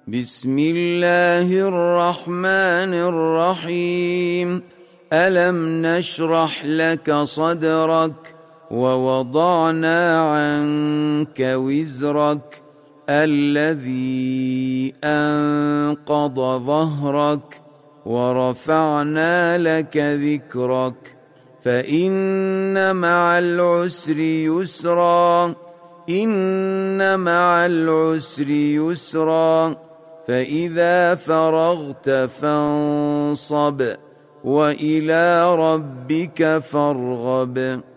بسم الله الرحمن الرحيم. ألم نشرح لك صدرك ووضعنا عنك وزرك الذي أنقض ظهرك ورفعنا لك ذكرك فإن مع العسر يسرا إن مع العسر يسرا فإذا فرغت فانصب وإلى ربك فارغب.